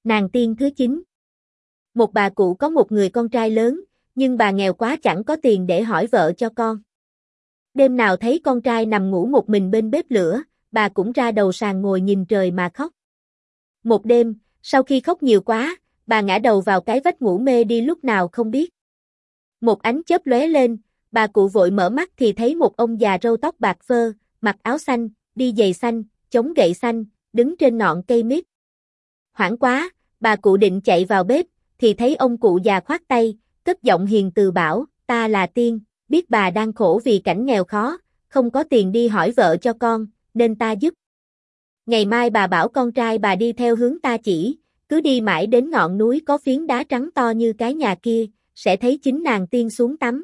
Nàng tiên thứ 9. Một bà cụ có một người con trai lớn, nhưng bà nghèo quá chẳng có tiền để hỏi vợ cho con. Đêm nào thấy con trai nằm ngủ một mình bên bếp lửa, bà cũng ra đầu sàn ngồi nhìn trời mà khóc. Một đêm, sau khi khóc nhiều quá, bà ngã đầu vào cái vách ngủ mê đi lúc nào không biết. Một ánh chớp lóe lên, bà cụ vội mở mắt thì thấy một ông già râu tóc bạc phơ, mặc áo xanh, đi giày xanh, chống gậy xanh, đứng trên ngọn cây mít. Hoảng quá, bà cụ định chạy vào bếp, thì thấy ông cụ già khoát tay, cất giọng hiền từ bảo, ta là tiên, biết bà đang khổ vì cảnh nghèo khó, không có tiền đi hỏi vợ cho con, nên ta giúp. Ngày mai bà bảo con trai bà đi theo hướng ta chỉ, cứ đi mãi đến ngọn núi có phiến đá trắng to như cái nhà kia, sẽ thấy chính nàng tiên xuống tắm.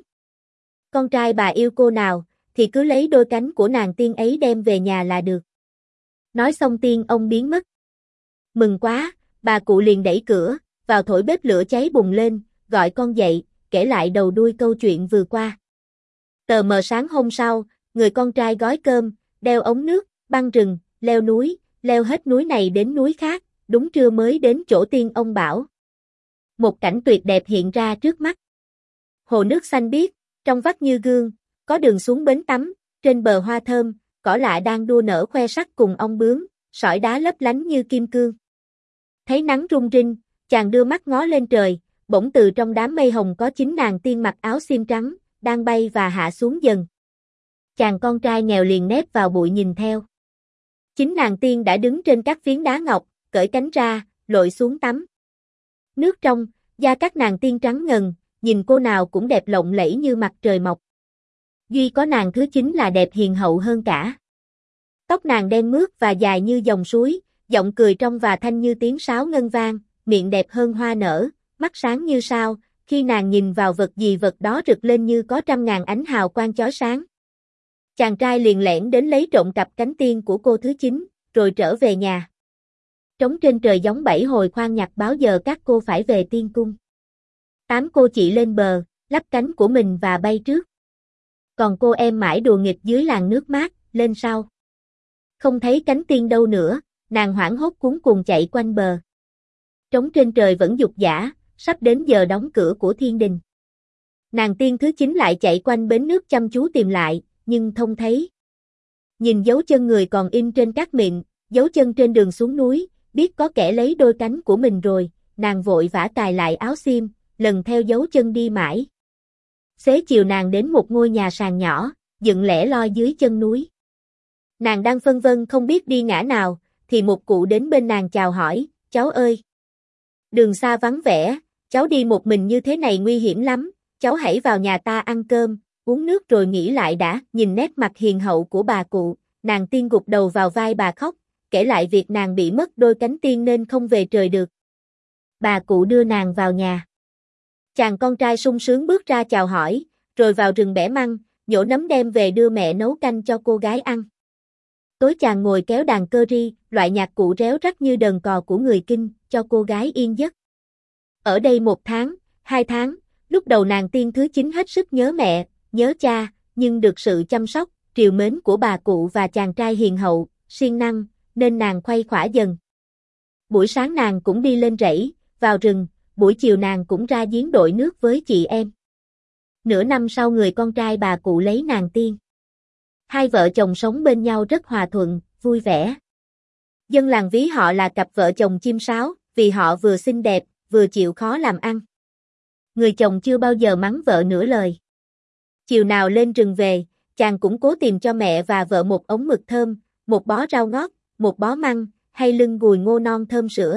Con trai bà yêu cô nào, thì cứ lấy đôi cánh của nàng tiên ấy đem về nhà là được. Nói xong tiên ông biến mất. Mừng quá, bà cụ liền đẩy cửa, vào thổi bếp lửa cháy bùng lên, gọi con dậy, kể lại đầu đuôi câu chuyện vừa qua. Tờ mờ sáng hôm sau, người con trai gói cơm, đeo ống nước, băng rừng, leo núi, leo hết núi này đến núi khác, đúng trưa mới đến chỗ tiên ông bảo. Một cảnh tuyệt đẹp hiện ra trước mắt. Hồ nước xanh biếc, trong vắt như gương, có đường xuống bến tắm, trên bờ hoa thơm, cỏ lạ đang đua nở khoe sắc cùng ong bướm, sỏi đá lấp lánh như kim cương. Thấy nắng rung rinh, chàng đưa mắt ngó lên trời, bỗng từ trong đám mây hồng có chính nàng tiên mặc áo xiêm trắng, đang bay và hạ xuống dần. Chàng con trai nghèo liền nép vào bụi nhìn theo. Chính nàng tiên đã đứng trên các phiến đá ngọc, cởi cánh ra, lội xuống tắm. Nước trong, da các nàng tiên trắng ngần, nhìn cô nào cũng đẹp lộng lẫy như mặt trời mọc. Duy có nàng thứ 9 là đẹp hiền hậu hơn cả. Tóc nàng đen mướt và dài như dòng suối, giọng cười trong và thanh như tiếng sáo ngân vang, miệng đẹp hơn hoa nở, mắt sáng như sao, khi nàng nhìn vào vật gì vật đó rực lên như có trăm ngàn ánh hào quang chói sáng. Chàng trai liền lẻn đến lấy trộm cặp cánh tiên của cô thứ 9, rồi trở về nhà. Trống trên trời giống 7 hồi khoan nhạc báo giờ các cô phải về tiên cung. 8 cô chị lên bờ, lắp cánh của mình và bay trước. Còn cô em mãi đùa nghịch dưới làn nước mát, lên sau. Không thấy cánh tiên đâu nữa, nàng hoảng hốt cuống cuồng chạy quanh bờ. Trống trên trời vẫn dục dã, sắp đến giờ đóng cửa của thiên đình. Nàng tiên thứ 9 lại chạy quanh bến nước chăm chú tìm lại, nhưng không thấy. Nhìn dấu chân người còn in trên các miệng, dấu chân trên đường xuống núi, biết có kẻ lấy đôi cánh của mình rồi, nàng vội vã cài lại áo xiêm, lần theo dấu chân đi mãi. Xế chiều nàng đến một ngôi nhà sàn nhỏ, dựng lẻ loi dưới chân núi. Nàng đang phân vân không biết đi ngã nào, thì một cụ đến bên nàng chào hỏi, cháu ơi. Đường xa vắng vẻ, cháu đi một mình như thế này nguy hiểm lắm, cháu hãy vào nhà ta ăn cơm, uống nước rồi nghỉ lại đã. Nhìn nét mặt hiền hậu của bà cụ, nàng tiên gục đầu vào vai bà khóc, kể lại việc nàng bị mất đôi cánh tiên nên không về trời được. Bà cụ đưa nàng vào nhà. Chàng con trai sung sướng bước ra chào hỏi, rồi vào rừng bẻ măng, nhổ nấm đem về đưa mẹ nấu canh cho cô gái ăn. Tối chàng ngồi kéo đàn cơ ri, loại nhạc cụ réo rắt như đờn cò của người Kinh, cho cô gái yên giấc. Ở đây 1 tháng, 2 tháng, lúc đầu nàng tiên thứ 9 hết sức nhớ mẹ, nhớ cha, nhưng được sự chăm sóc, trìu mến của bà cụ và chàng trai hiền hậu, siêng năng, nên nàng khuây khỏa dần. Buổi sáng nàng cũng đi lên rẫy, vào rừng, buổi chiều nàng cũng ra giếng đội nước với chị em. Nửa năm sau người con trai bà cụ lấy nàng tiên. Hai vợ chồng sống bên nhau rất hòa thuận, vui vẻ. Dân làng ví họ là cặp vợ chồng chim sáo, vì họ vừa xinh đẹp, vừa chịu khó làm ăn. Người chồng chưa bao giờ mắng vợ nửa lời. Chiều nào lên rừng về, chàng cũng cố tìm cho mẹ và vợ một ống mực thơm, một bó rau ngót, một bó măng, hay lưng gùi ngô non thơm sữa.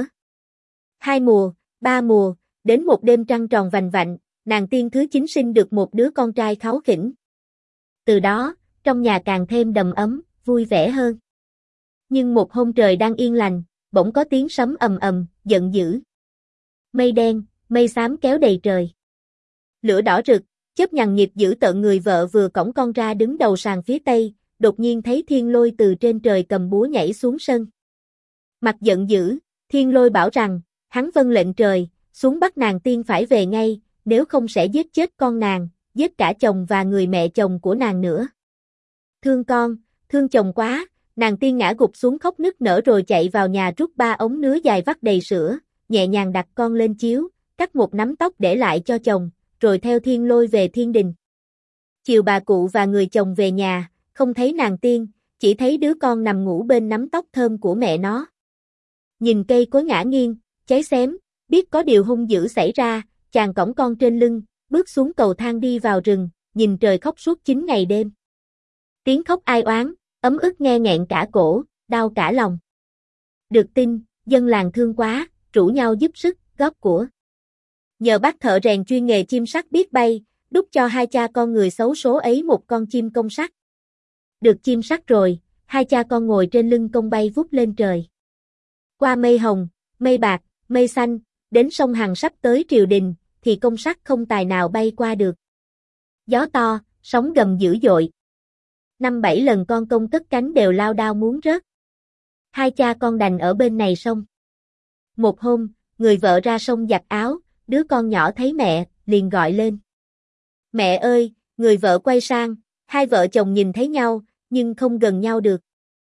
2 mùa, 3 mùa, đến một đêm trăng tròn vành vạnh, nàng tiên thứ 9 sinh được một đứa con trai kháu khỉnh. Từ đó, trong nhà càng thêm đầm ấm, vui vẻ hơn. Nhưng một hôm trời đang yên lành, bỗng có tiếng sấm ầm ầm, giận dữ. Mây đen, mây xám kéo đầy trời. Lửa đỏ rực, chớp nhằng nhịp giữ tợn người vợ vừa cõng con ra đứng đầu sàn phía tây, đột nhiên thấy Thiên Lôi từ trên trời cầm búa nhảy xuống sân. Mặt giận dữ, Thiên Lôi bảo rằng, hắn vâng lệnh trời, xuống bắt nàng tiên phải về ngay, nếu không sẽ giết chết con nàng, giết cả chồng và người mẹ chồng của nàng nữa. Thương con, thương chồng quá, nàng tiên ngã gục xuống khóc nức nở rồi chạy vào nhà rút 3 ống nứa dài vắt đầy sữa, nhẹ nhàng đặt con lên chiếu, cắt một nắm tóc để lại cho chồng, rồi theo Thiên Lôi về thiên đình. Chiều bà cụ và người chồng về nhà, không thấy nàng tiên, chỉ thấy đứa con nằm ngủ bên nắm tóc thơm của mẹ nó. Nhìn cây cối ngã nghiêng, cháy xém, biết có điều hung dữ xảy ra, chàng cõng con trên lưng, bước xuống cầu thang đi vào rừng, nhìn trời khóc suốt 9 ngày đêm. Tiếng khóc ai oán, ấm ức nghe nghẹn cả cổ, đau cả lòng. Được tin, dân làng thương quá, rủ nhau giúp sức, góp của. Nhờ bác thợ rèn chuyên nghề chim sắt biết bay, đúc cho hai cha con người xấu số ấy một con chim công sắt. Được chim sắt rồi, hai cha con ngồi trên lưng công bay vút lên trời. Qua mây hồng, mây bạc, mây xanh, đến sông Hằng sắp tới triều đình, thì công sắt không tài nào bay qua được. Gió to, sóng gầm dữ dội. 5-7 lần con công cất cánh đều lao đao muốn rớt. Hai cha con đành ở bên này sông. Một hôm, người vợ ra sông giặt áo, đứa con nhỏ thấy mẹ, liền gọi lên. Mẹ ơi, người vợ quay sang, hai vợ chồng nhìn thấy nhau, nhưng không gần nhau được.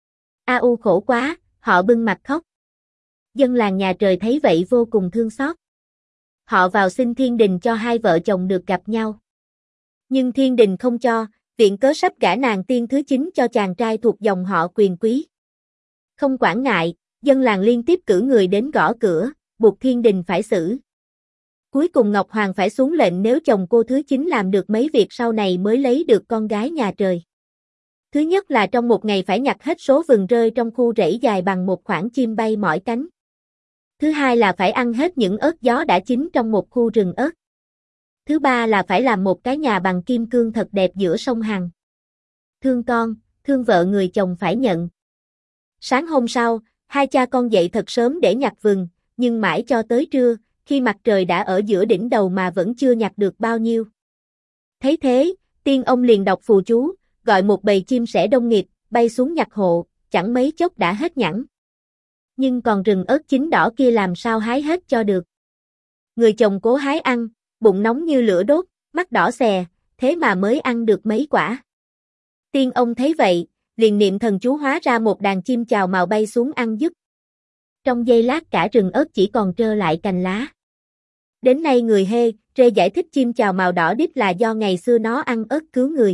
A khổ quá, họ bưng mặt khóc. Dân làng nhà trời thấy vậy vô cùng thương xót. Họ vào xin thiên đình cho hai vợ chồng được gặp nhau. Nhưng thiên đình không cho, viện cớ sắp gả nàng tiên thứ 9 cho chàng trai thuộc dòng họ quyền quý. Không quản ngại, dân làng liên tiếp cử người đến gõ cửa, buộc thiên đình phải xử. Cuối cùng Ngọc Hoàng phải xuống lệnh nếu chồng cô thứ 9 làm được mấy việc sau này mới lấy được con gái nhà trời. Thứ nhất là trong một ngày phải nhặt hết số vừng rơi trong khu rẫy dài bằng một khoảng chim bay mỏi cánh. Thứ hai là phải ăn hết những ớt gió đã chín trong một khu rừng ớt. Thứ ba là phải làm một cái nhà bằng kim cương thật đẹp giữa sông Hằng. Thương con, thương vợ người chồng phải nhận. Sáng hôm sau, hai cha con dậy thật sớm để nhặt vừng, nhưng mãi cho tới trưa, khi mặt trời đã ở giữa đỉnh đầu mà vẫn chưa nhặt được bao nhiêu. Thấy thế, tiên ông liền đọc phù chú, gọi một bầy chim sẻ đông nghịt, bay xuống nhặt hộ, chẳng mấy chốc đã hết nhẵn. Nhưng còn rừng ớt chín đỏ kia làm sao hái hết cho được. Người chồng cố hái ăn, bụng nóng như lửa đốt, mắt đỏ xè, thế mà mới ăn được mấy quả. Tiên ông thấy vậy, liền niệm thần chú hóa ra một đàn chim chào mào bay xuống ăn giúp. Trong giây lát cả rừng ớt chỉ còn trơ lại cành lá. Đến nay người Hê, Rê giải thích chim chào mào đỏ đít là do ngày xưa nó ăn ớt cứu người.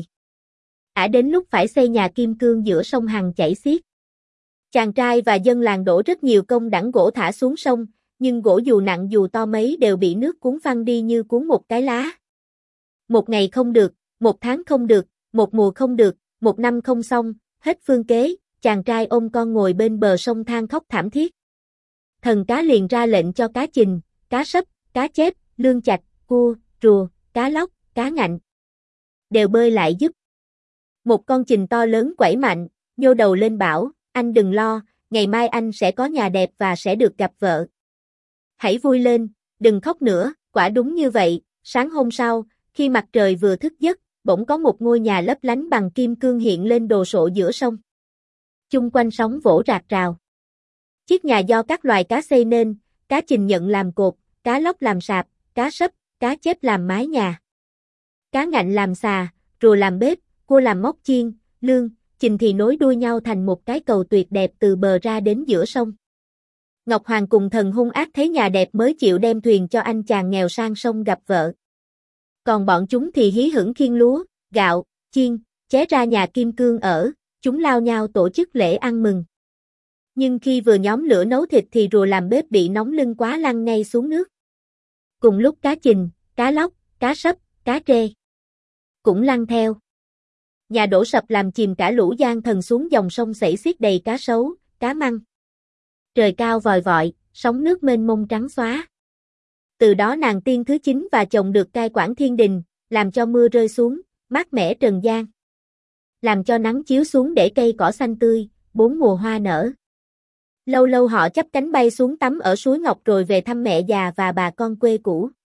Đến lúc phải xây nhà kim cương giữa sông Hằng chảy xiết. Chàng trai và dân làng đổ rất nhiều công đẳng gỗ thả xuống sông, nhưng gỗ dù nặng dù to mấy đều bị nước cuốn phăng đi như cuốn một cái lá. Một ngày không được, một tháng không được, một mùa không được, một năm không xong, hết phương kế, chàng trai ôm con ngồi bên bờ sông than khóc thảm thiết. Thần cá liền ra lệnh cho cá chình, cá sấp, cá chép, lương chạch, cua, rùa, cá lóc, cá ngạnh đều bơi lại giúp. Một con chình to lớn quẩy mạnh, nhô đầu lên bảo, anh đừng lo, ngày mai anh sẽ có nhà đẹp và sẽ được gặp vợ. Hãy vui lên, đừng khóc nữa, quả đúng như vậy, sáng hôm sau, khi mặt trời vừa thức giấc, bỗng có một ngôi nhà lấp lánh bằng kim cương hiện lên đồ sộ giữa sông. Chung quanh sóng vỗ rạc rào. Chiếc nhà do các loài cá xây nên, cá chình nhận làm cột, cá lóc làm sạp, cá sấp, cá chép làm mái nhà. Cá ngạnh làm xà, rùa làm bếp, cua làm móc chiên, lương, chình thì nối đuôi nhau thành một cái cầu tuyệt đẹp từ bờ ra đến giữa sông. Ngọc Hoàng cùng thần hung ác thấy nhà đẹp mới chịu đem thuyền cho anh chàng nghèo sang sông gặp vợ. Còn bọn chúng thì hí hửng khiêng lúa, gạo, chiên, ché ra nhà kim cương ở, chúng lao nhau tổ chức lễ ăn mừng. Nhưng khi vừa nhóm lửa nấu thịt thì rùa làm bếp bị nóng lưng quá lăn ngay xuống nước. Cùng lúc cá chình, cá lóc, cá sấp, cá trê cũng lăn theo. Nhà đổ sập làm chìm cả lũ gian thần xuống dòng sông sảy xiết đầy cá sấu, cá măng. Trời cao vòi vọi, sóng nước mênh mông trắng xóa. Từ đó nàng tiên thứ 9 và chồng được cai quản thiên đình, làm cho mưa rơi xuống, mát mẻ trần gian. Làm cho nắng chiếu xuống để cây cỏ xanh tươi, 4 mùa hoa nở. Lâu lâu họ chắp cánh bay xuống tắm ở suối Ngọc rồi về thăm mẹ già và bà con quê cũ.